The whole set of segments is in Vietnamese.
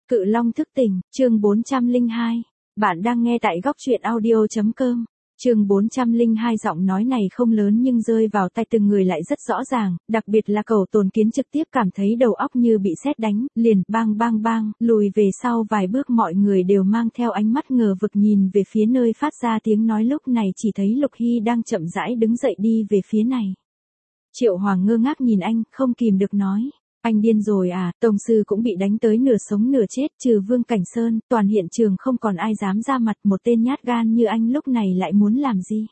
Cự Long thức tỉnh, chương 402. Bạn đang nghe tại góc truyện audio.com. Chương 402 giọng nói này không lớn nhưng rơi vào tai từng người lại rất rõ ràng, đặc biệt là Cẩu Tồn Kiến trực tiếp cảm thấy đầu óc như bị sét đánh, liền bang bang bang, lùi về sau vài bước, mọi người đều mang theo ánh mắt ngờ vực nhìn về phía nơi phát ra tiếng nói, lúc này chỉ thấy Lục Hy đang chậm rãi đứng dậy đi về phía này. Triệu Hoàng ngơ ngác nhìn anh, không kìm được nói. Anh điên rồi à, Tổng sư cũng bị đánh tới nửa sống nửa chết, trừ Vương Cảnh Sơn, toàn hiện trường không còn ai dám ra mặt, một tên nhát gan như anh lúc này lại muốn làm gì?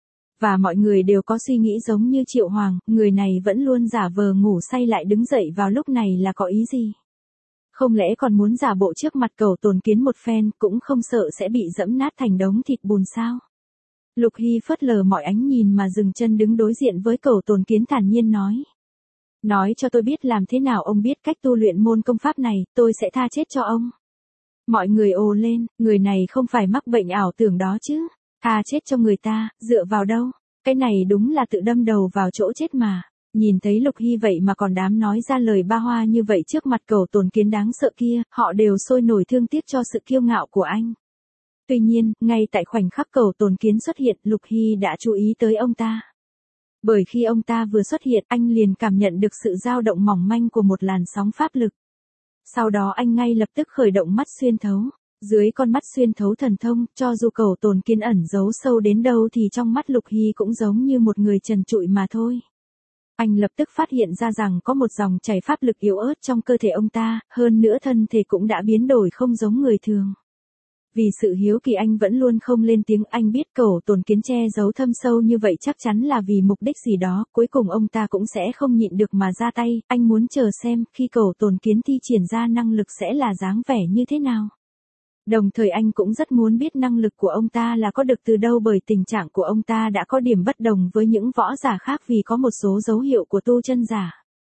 Và mọi người đều có suy nghĩ giống như Triệu Hoàng, người này vẫn luôn giả vờ ngủ say lại đứng dậy vào lúc này là có ý gì? Không lẽ còn muốn giả bộ trước mặt Cẩu Tồn Kiến một phen, cũng không sợ sẽ bị dẫm nát thành đống thịt bùn sao? Lục Hy phớt lờ mọi ánh nhìn mà dừng chân đứng đối diện với Cẩu Tồn Kiến, thản nhiên nói. Nói cho tôi biết làm thế nào ông biết cách tu luyện môn công pháp này, tôi sẽ tha chết cho ông. Mọi người ồ lên, người này không phải mắc bệnh ảo tưởng đó chứ. Tha chết cho người ta, dựa vào đâu? Cái này đúng là tự đâm đầu vào chỗ chết mà. Nhìn thấy Lục Hy vậy mà còn dám nói ra lời ba hoa như vậy trước mặt Cẩu Tồn Kiến đáng sợ kia, họ đều sôi nổi thương tiếc cho sự kiêu ngạo của anh. Tuy nhiên, ngay tại khoảnh khắc Cẩu Tồn Kiến xuất hiện, Lục Hy đã chú ý tới ông ta. Bởi khi ông ta vừa xuất hiện, anh liền cảm nhận được sự dao động mỏng manh của một làn sóng pháp lực. Sau đó anh ngay lập tức khởi động mắt xuyên thấu. Dưới con mắt xuyên thấu thần thông, cho dù Cẩu Tồn Kiến ẩn giấu sâu đến đâu thì trong mắt Lục Hy cũng giống như một người trần trụi mà thôi. Anh lập tức phát hiện ra rằng có một dòng chảy pháp lực yếu ớt trong cơ thể ông ta, hơn nữa thân thể cũng đã biến đổi không giống người thường. Vì sự hiếu kỳ anh vẫn luôn không lên tiếng, anh biết Cẩu Tồn Kiến che giấu thâm sâu như vậy chắc chắn là vì mục đích gì đó, cuối cùng ông ta cũng sẽ không nhịn được mà ra tay, anh muốn chờ xem khi Cẩu Tồn Kiến thi triển ra năng lực sẽ là dáng vẻ như thế nào. Đồng thời anh cũng rất muốn biết năng lực của ông ta là có được từ đâu, bởi tình trạng của ông ta đã có điểm bất đồng với những võ giả khác vì có một số dấu hiệu của tu chân giả.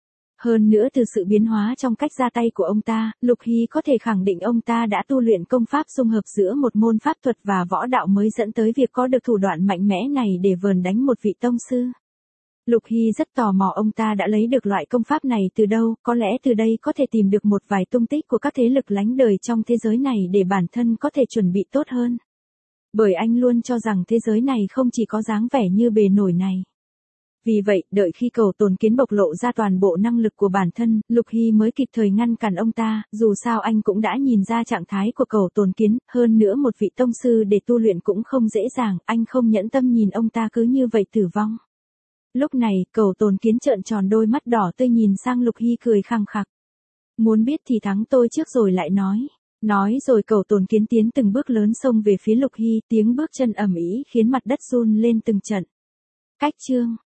Hơn nữa từ sự biến hóa trong cách ra tay của ông ta, Lục Hy có thể khẳng định ông ta đã tu luyện công pháp dung hợp giữa một môn pháp thuật và võ đạo mới dẫn tới việc có được thủ đoạn mạnh mẽ này để vờn đánh một vị tông sư. Lục Hy rất tò mò ông ta đã lấy được loại công pháp này từ đâu, có lẽ từ đây có thể tìm được một vài tung tích của các thế lực lánh đời trong thế giới này để bản thân có thể chuẩn bị tốt hơn. Bởi anh luôn cho rằng thế giới này không chỉ có dáng vẻ như bề nổi này. Vì vậy, đợi khi Cẩu Tồn Kiến bộc lộ ra toàn bộ năng lực của bản thân, Lục Hy mới kịp thời ngăn cản ông ta, dù sao anh cũng đã nhìn ra trạng thái của Cẩu Tồn Kiến, hơn nữa một vị tông sư để tu luyện cũng không dễ dàng, anh không nhẫn tâm nhìn ông ta cứ như vậy tử vong. Lúc này, Cẩu Tồn Kiến trợn tròn đôi mắt đỏ tươi nhìn sang Lục Hy cười khăng khặc. Muốn biết thì thắng tôi trước rồi lại nói. Nói rồi Cẩu Tồn Kiến tiến từng bước lớn xông về phía Lục Hy, tiếng bước chân ầm ĩ khiến mặt đất run lên từng trận. Cách chương